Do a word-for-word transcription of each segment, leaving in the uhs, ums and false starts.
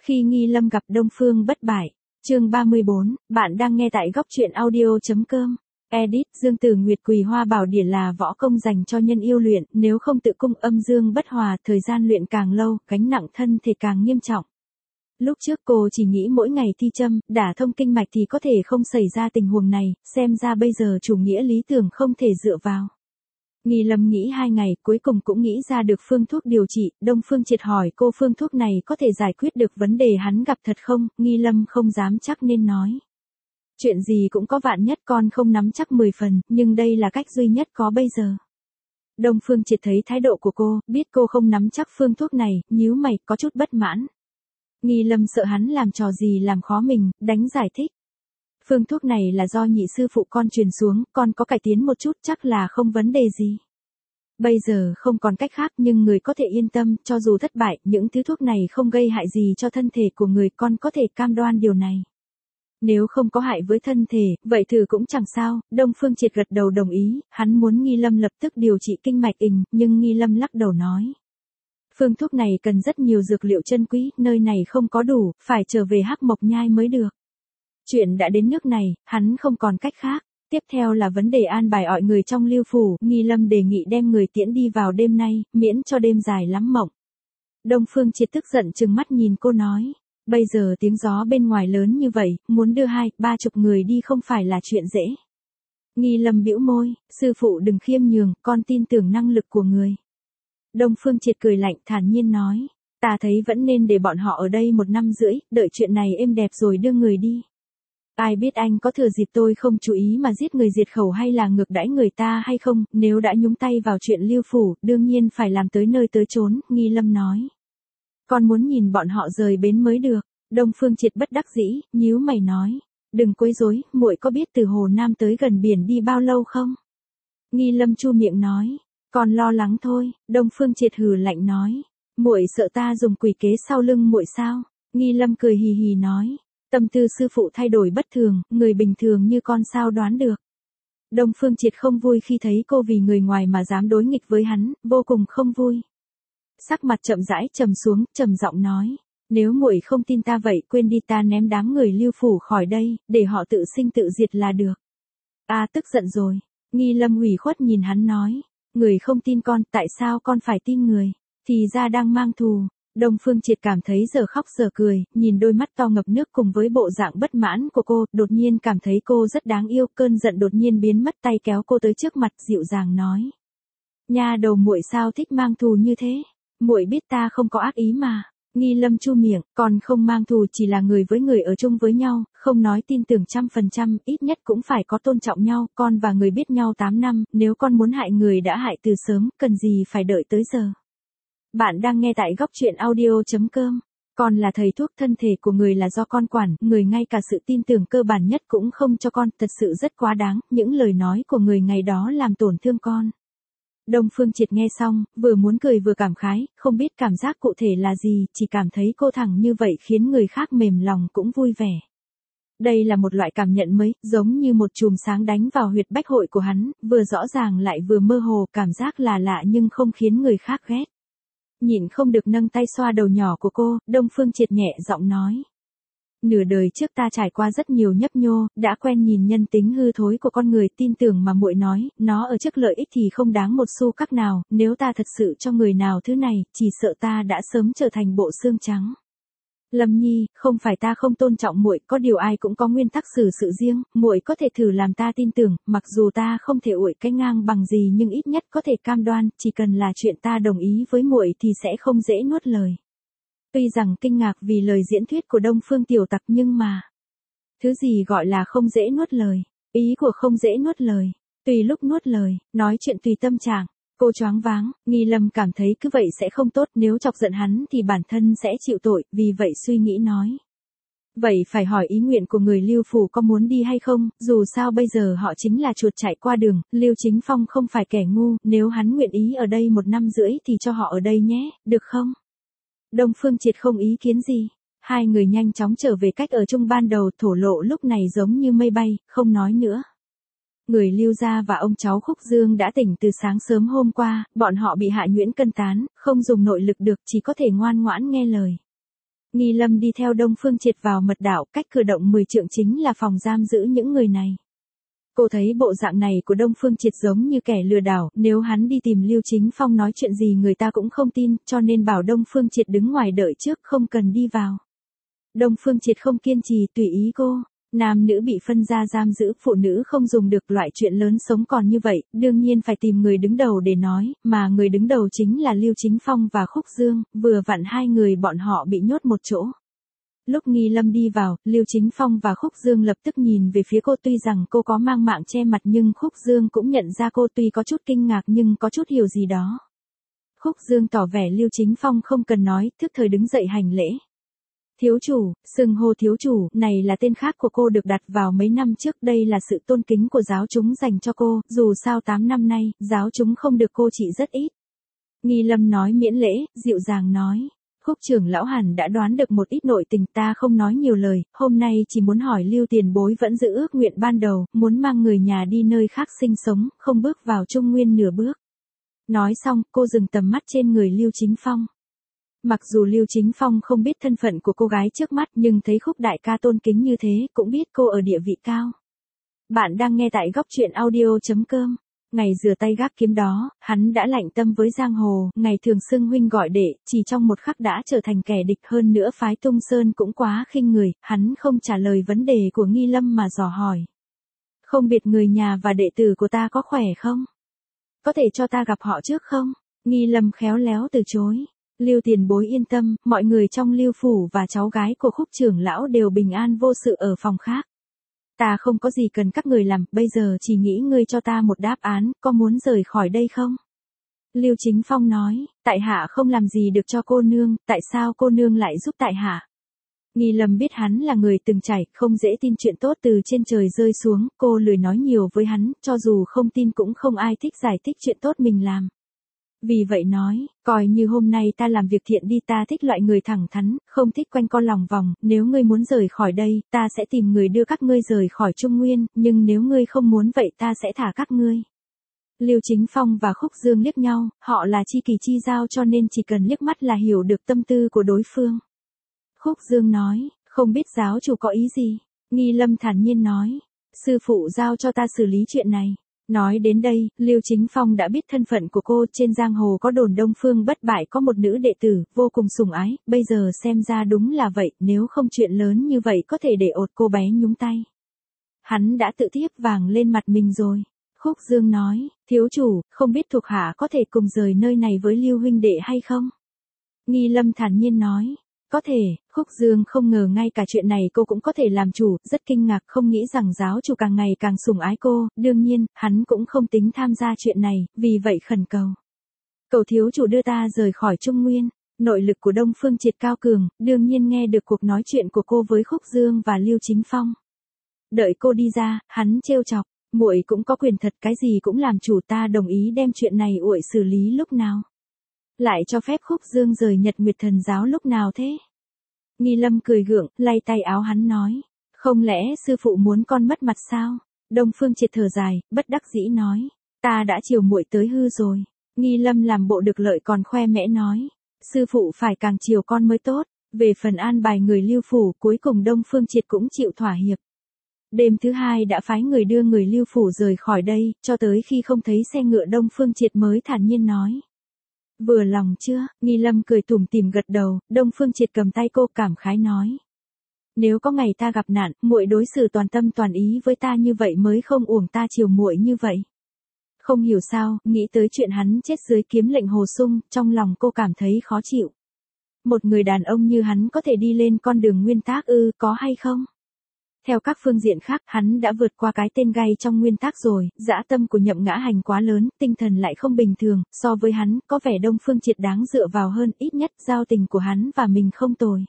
Khi Nghi Lâm gặp Đông Phương Bất Bại. Chương ba mươi bốn, bạn đang nghe tại góc truyện audio.com. Edit, Dương Tử Nguyệt Quỳ Hoa Bảo Điển là võ công dành cho nhân yêu luyện, nếu không tự cung âm dương bất hòa, thời gian luyện càng lâu, gánh nặng thân thể càng nghiêm trọng. Lúc trước cô chỉ nghĩ mỗi ngày thi châm, đả thông kinh mạch thì có thể không xảy ra tình huống này, xem ra bây giờ chủ nghĩa lý tưởng không thể dựa vào. Nghi Lâm nghĩ hai ngày, cuối cùng cũng nghĩ ra được phương thuốc điều trị. Đông Phương Triệt hỏi cô phương thuốc này có thể giải quyết được vấn đề hắn gặp thật không, Nghi Lâm không dám chắc nên nói. Chuyện gì cũng có vạn nhất, con không nắm chắc mười phần, nhưng đây là cách duy nhất có bây giờ. Đông Phương Triệt thấy thái độ của cô, biết cô không nắm chắc phương thuốc này, nhíu mày, có chút bất mãn. Nghi Lâm sợ hắn làm trò gì làm khó mình, đánh giải thích. Phương thuốc này là do nhị sư phụ con truyền xuống, con có cải tiến một chút chắc là không vấn đề gì. Bây giờ không còn cách khác nhưng người có thể yên tâm, cho dù thất bại, những thứ thuốc này không gây hại gì cho thân thể của người, con có thể cam đoan điều này. Nếu không có hại với thân thể, vậy thử cũng chẳng sao. Đông Phương Triệt gật đầu đồng ý, hắn muốn Nghi Lâm lập tức điều trị kinh mạch ình, nhưng Nghi Lâm lắc đầu nói. Phương thuốc này cần rất nhiều dược liệu chân quý, nơi này không có đủ, phải trở về Hắc Mộc Nhai mới được. Chuyện đã đến nước này, hắn không còn cách khác. Tiếp theo là vấn đề an bài mọi người trong Lưu phủ, Nghi Lâm đề nghị đem người tiễn đi vào đêm nay, miễn cho đêm dài lắm mộng. Đông Phương Triệt tức giận trừng mắt nhìn cô nói, bây giờ tiếng gió bên ngoài lớn như vậy, muốn đưa hai, ba chục người đi không phải là chuyện dễ. Nghi Lâm bĩu môi, sư phụ đừng khiêm nhường, con tin tưởng năng lực của người. Đông Phương Triệt cười lạnh thản nhiên nói, ta thấy vẫn nên để bọn họ ở đây một năm rưỡi, đợi chuyện này êm đẹp rồi đưa người đi. Ai biết anh có thừa dịp tôi không chú ý mà giết người diệt khẩu hay là ngược đãi người ta hay không, nếu đã nhúng tay vào chuyện Lưu phủ, đương nhiên phải làm tới nơi tới chốn, Nghi Lâm nói. Con muốn nhìn bọn họ rời bến mới được. Đông Phương Triệt bất đắc dĩ, nhíu mày nói, đừng quấy rối, muội có biết từ Hồ Nam tới gần biển đi bao lâu không? Nghi Lâm chu miệng nói, con lo lắng thôi. Đông Phương Triệt hừ lạnh nói, muội sợ ta dùng quỷ kế sau lưng muội sao? Nghi Lâm cười hì hì nói, tâm tư sư phụ thay đổi bất thường, người bình thường như con sao đoán được. Đông Phương Triệt không vui khi thấy cô vì người ngoài mà dám đối nghịch với hắn, vô cùng không vui. Sắc mặt chậm rãi trầm xuống, trầm giọng nói, nếu muội không tin ta vậy, quên đi, ta ném đám người Lưu phủ khỏi đây, để họ tự sinh tự diệt là được. Ta tức giận rồi. Nghi Lâm ủy khuất nhìn hắn nói, người không tin con, tại sao con phải tin người? Thì ra đang mang thù. Đông Phương Triệt cảm thấy giờ khóc giờ cười, nhìn đôi mắt to ngập nước cùng với bộ dạng bất mãn của cô, đột nhiên cảm thấy cô rất đáng yêu, cơn giận đột nhiên biến mất, tay kéo cô tới trước mặt dịu dàng nói. Nha đầu muội sao thích mang thù như thế? Muội biết ta không có ác ý mà. Nghi Lâm chu miệng, còn không mang thù, chỉ là người với người ở chung với nhau, không nói tin tưởng trăm phần trăm, ít nhất cũng phải có tôn trọng nhau, con và người biết nhau tám năm, nếu con muốn hại người đã hại từ sớm, cần gì phải đợi tới giờ. Bạn đang nghe tại góc truyện audio.com. Con là thầy thuốc, thân thể của người là do con quản, người ngay cả sự tin tưởng cơ bản nhất cũng không cho con, thật sự rất quá đáng, những lời nói của người ngày đó làm tổn thương con. Đông Phương Triệt nghe xong, vừa muốn cười vừa cảm khái, không biết cảm giác cụ thể là gì, chỉ cảm thấy cô thẳng như vậy khiến người khác mềm lòng cũng vui vẻ. Đây là một loại cảm nhận mới, giống như một chùm sáng đánh vào huyệt bách hội của hắn, vừa rõ ràng lại vừa mơ hồ, cảm giác là lạ nhưng không khiến người khác ghét. Nhịn không được nâng tay xoa đầu nhỏ của cô, Đông Phương Triệt nhẹ giọng nói. Nửa đời trước ta trải qua rất nhiều nhấp nhô, đã quen nhìn nhân tính hư thối của con người, tin tưởng mà muội nói, nó ở trước lợi ích thì không đáng một xu các nào, nếu ta thật sự cho người nào thứ này, chỉ sợ ta đã sớm trở thành bộ xương trắng. Lâm Nhi, không phải ta không tôn trọng muội, có điều ai cũng có nguyên tắc xử sự riêng, muội có thể thử làm ta tin tưởng, mặc dù ta không thể uội cái ngang bằng gì nhưng ít nhất có thể cam đoan, chỉ cần là chuyện ta đồng ý với muội thì sẽ không dễ nuốt lời. Tuy rằng kinh ngạc vì lời diễn thuyết của Đông Phương tiểu tặc nhưng mà, thứ gì gọi là không dễ nuốt lời? Ý của không dễ nuốt lời, tùy lúc nuốt lời, nói chuyện tùy tâm trạng. Cô choáng váng, Nghi Lâm cảm thấy cứ vậy sẽ không tốt, nếu chọc giận hắn thì bản thân sẽ chịu tội, vì vậy suy nghĩ nói. Vậy phải hỏi ý nguyện của người Lưu phủ có muốn đi hay không, dù sao bây giờ họ chính là chuột chạy qua đường, Lưu Chính Phong không phải kẻ ngu, nếu hắn nguyện ý ở đây một năm rưỡi thì cho họ ở đây nhé, được không? Đông Phương Triệt không ý kiến gì. Hai người nhanh chóng trở về cách ở chung ban đầu, thổ lộ lúc này giống như mây bay, không nói nữa. Người Lưu gia và ông cháu Khúc Dương đã tỉnh từ sáng sớm hôm qua, bọn họ bị Hạ Nhuyễn cân tán, không dùng nội lực được, chỉ có thể ngoan ngoãn nghe lời. Nghi Lâm đi theo Đông Phương Triệt vào mật đạo, cách cửa động mười trượng chính là phòng giam giữ những người này. Cô thấy bộ dạng này của Đông Phương Triệt giống như kẻ lừa đảo, nếu hắn đi tìm Lưu Chính Phong nói chuyện gì người ta cũng không tin, cho nên bảo Đông Phương Triệt đứng ngoài đợi trước không cần đi vào. Đông Phương Triệt không kiên trì tùy ý cô. Nam nữ bị phân ra giam giữ, phụ nữ không dùng được, loại chuyện lớn sống còn như vậy, đương nhiên phải tìm người đứng đầu để nói, mà người đứng đầu chính là Lưu Chính Phong và Khúc Dương, vừa vặn hai người bọn họ bị nhốt một chỗ. Lúc Nghi Lâm đi vào, Lưu Chính Phong và Khúc Dương lập tức nhìn về phía cô, tuy rằng cô có mang mạng che mặt nhưng Khúc Dương cũng nhận ra cô, tuy có chút kinh ngạc nhưng có chút hiểu gì đó. Khúc Dương tỏ vẻ Lưu Chính Phong không cần nói, thức thời đứng dậy hành lễ. Thiếu chủ, xưng hô thiếu chủ, này là tên khác của cô được đặt vào mấy năm trước, đây là sự tôn kính của giáo chúng dành cho cô, dù sao tám năm nay, giáo chúng không được cô trị rất ít. Nghi Lâm nói miễn lễ, dịu dàng nói. Khúc trưởng lão hẳn đã đoán được một ít nội tình, ta không nói nhiều lời, hôm nay chỉ muốn hỏi Lưu tiền bối vẫn giữ ước nguyện ban đầu, muốn mang người nhà đi nơi khác sinh sống, không bước vào Trung Nguyên nửa bước. Nói xong, cô dừng tầm mắt trên người Lưu Chính Phong. Mặc dù Lưu Chính Phong không biết thân phận của cô gái trước mắt nhưng thấy Khúc đại ca tôn kính như thế, cũng biết cô ở địa vị cao. Bạn đang nghe tại góc truyện audio chấm com. Ngày rửa tay gác kiếm đó, hắn đã lạnh tâm với giang hồ, ngày thường xưng huynh gọi đệ, chỉ trong một khắc đã trở thành kẻ địch, hơn nữa phái Tung Sơn cũng quá khinh người, hắn không trả lời vấn đề của Nghi Lâm mà dò hỏi. Không biết người nhà và đệ tử của ta có khỏe không? Có thể cho ta gặp họ trước không? Nghi Lâm khéo léo từ chối. Lưu tiền bối yên tâm, mọi người trong Lưu phủ và cháu gái của Khúc trưởng lão đều bình an vô sự ở phòng khác. Ta không có gì cần các người làm, bây giờ chỉ nghĩ ngươi cho ta một đáp án, có muốn rời khỏi đây không? Lưu Chính Phong nói, tại hạ không làm gì được cho cô nương, tại sao cô nương lại giúp tại hạ? Nghi Lâm biết hắn là người từng trải, không dễ tin chuyện tốt từ trên trời rơi xuống, cô lười nói nhiều với hắn, cho dù không tin cũng không ai thích giải thích chuyện tốt mình làm. Vì vậy nói, coi như hôm nay ta làm việc thiện đi, ta thích loại người thẳng thắn, không thích quanh co lòng vòng, nếu ngươi muốn rời khỏi đây, ta sẽ tìm người đưa các ngươi rời khỏi Trung Nguyên, nhưng nếu ngươi không muốn vậy ta sẽ thả các ngươi. Lưu Chính Phong và Khúc Dương liếc nhau, họ là chi kỷ chi giao cho nên chỉ cần liếc mắt là hiểu được tâm tư của đối phương. Khúc Dương nói, không biết giáo chủ có ý gì? Nghi Lâm thản nhiên nói, sư phụ giao cho ta xử lý chuyện này. Nói đến đây, Lưu Chính Phong đã biết thân phận của cô, trên giang hồ có đồn Đông Phương Bất Bại có một nữ đệ tử, vô cùng sủng ái, bây giờ xem ra đúng là vậy, nếu không chuyện lớn như vậy có thể để ột cô bé nhúng tay. Hắn đã tự tiếp vàng lên mặt mình rồi. Khúc Dương nói, thiếu chủ, không biết thuộc hạ có thể cùng rời nơi này với Lưu huynh đệ hay không? Nghi Lâm thản nhiên nói. Có thể, Khúc Dương không ngờ ngay cả chuyện này cô cũng có thể làm chủ, rất kinh ngạc, không nghĩ rằng giáo chủ càng ngày càng sủng ái cô, đương nhiên, hắn cũng không tính tham gia chuyện này, vì vậy khẩn cầu. Cầu thiếu chủ đưa ta rời khỏi Trung Nguyên, nội lực của Đông Phương Triệt cao cường, đương nhiên nghe được cuộc nói chuyện của cô với Khúc Dương và Lưu Chính Phong. Đợi cô đi ra, hắn trêu chọc, muội cũng có quyền thật, cái gì cũng làm chủ, ta đồng ý đem chuyện này uội xử lý lúc nào. Lại cho phép Khúc Dương rời Nhật Nguyệt Thần giáo lúc nào thế? Nghi Lâm cười gượng, lay tay áo hắn nói. Không lẽ sư phụ muốn con mất mặt sao? Đông Phương Triệt thở dài, bất đắc dĩ nói. Ta đã chiều muội tới hư rồi. Nghi Lâm làm bộ được lợi còn khoe mẽ nói. Sư phụ phải càng chiều con mới tốt. Về phần an bài người Lưu phủ, cuối cùng Đông Phương Triệt cũng chịu thỏa hiệp. Đêm thứ hai đã phái người đưa người Lưu phủ rời khỏi đây, cho tới khi không thấy xe ngựa Đông Phương Triệt mới thản nhiên nói. Vừa lòng chưa? Nghi Lâm cười tủm tỉm gật đầu, Đông Phương Triệt cầm tay cô cảm khái nói. Nếu có ngày ta gặp nạn, muội đối xử toàn tâm toàn ý với ta như vậy mới không uổng ta chiều muội như vậy. Không hiểu sao, nghĩ tới chuyện hắn chết dưới kiếm lệnh Hồ Sung, trong lòng cô cảm thấy khó chịu. Một người đàn ông như hắn có thể đi lên con đường nguyên tắc ư, có hay không? Theo các phương diện khác, hắn đã vượt qua cái tên gay trong nguyên tắc rồi, dã tâm của Nhậm Ngã Hành quá lớn, tinh thần lại không bình thường, so với hắn, có vẻ Đông Phương Triệt đáng dựa vào hơn, ít nhất giao tình của hắn và mình không tồi.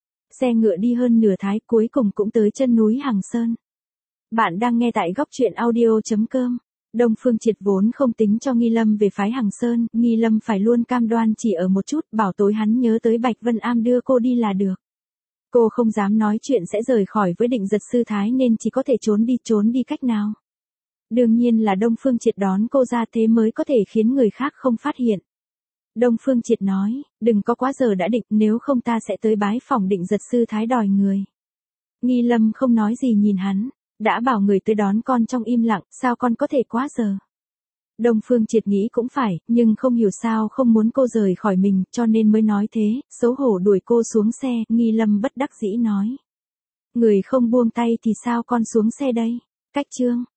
Xe ngựa đi hơn nửa thái, cuối cùng cũng tới chân núi Hằng Sơn. Bạn đang nghe tại góc truyện audio chấm com. Đông Phương Triệt vốn không tính cho Nghi Lâm về phái Hằng Sơn, Nghi Lâm phải luôn cam đoan chỉ ở một chút, bảo tối hắn nhớ tới Bạch Vân Am đưa cô đi là được. Cô không dám nói chuyện sẽ rời khỏi với Định Giật sư thái nên chỉ có thể trốn đi, trốn đi cách nào. Đương nhiên là Đông Phương Triệt đón cô ra thế mới có thể khiến người khác không phát hiện. Đông Phương Triệt nói, đừng có quá giờ đã định, nếu không ta sẽ tới bái phòng Định Giật sư thái đòi người. Nghi Lâm không nói gì nhìn hắn, đã bảo người tới đón con trong im lặng, sao con có thể quá giờ. Đông Phương Triệt nghĩ cũng phải, nhưng không hiểu sao không muốn cô rời khỏi mình, cho nên mới nói thế, xấu hổ đuổi cô xuống xe, Nghi Lâm bất đắc dĩ nói. Người không buông tay thì sao con xuống xe đây? Cách chương.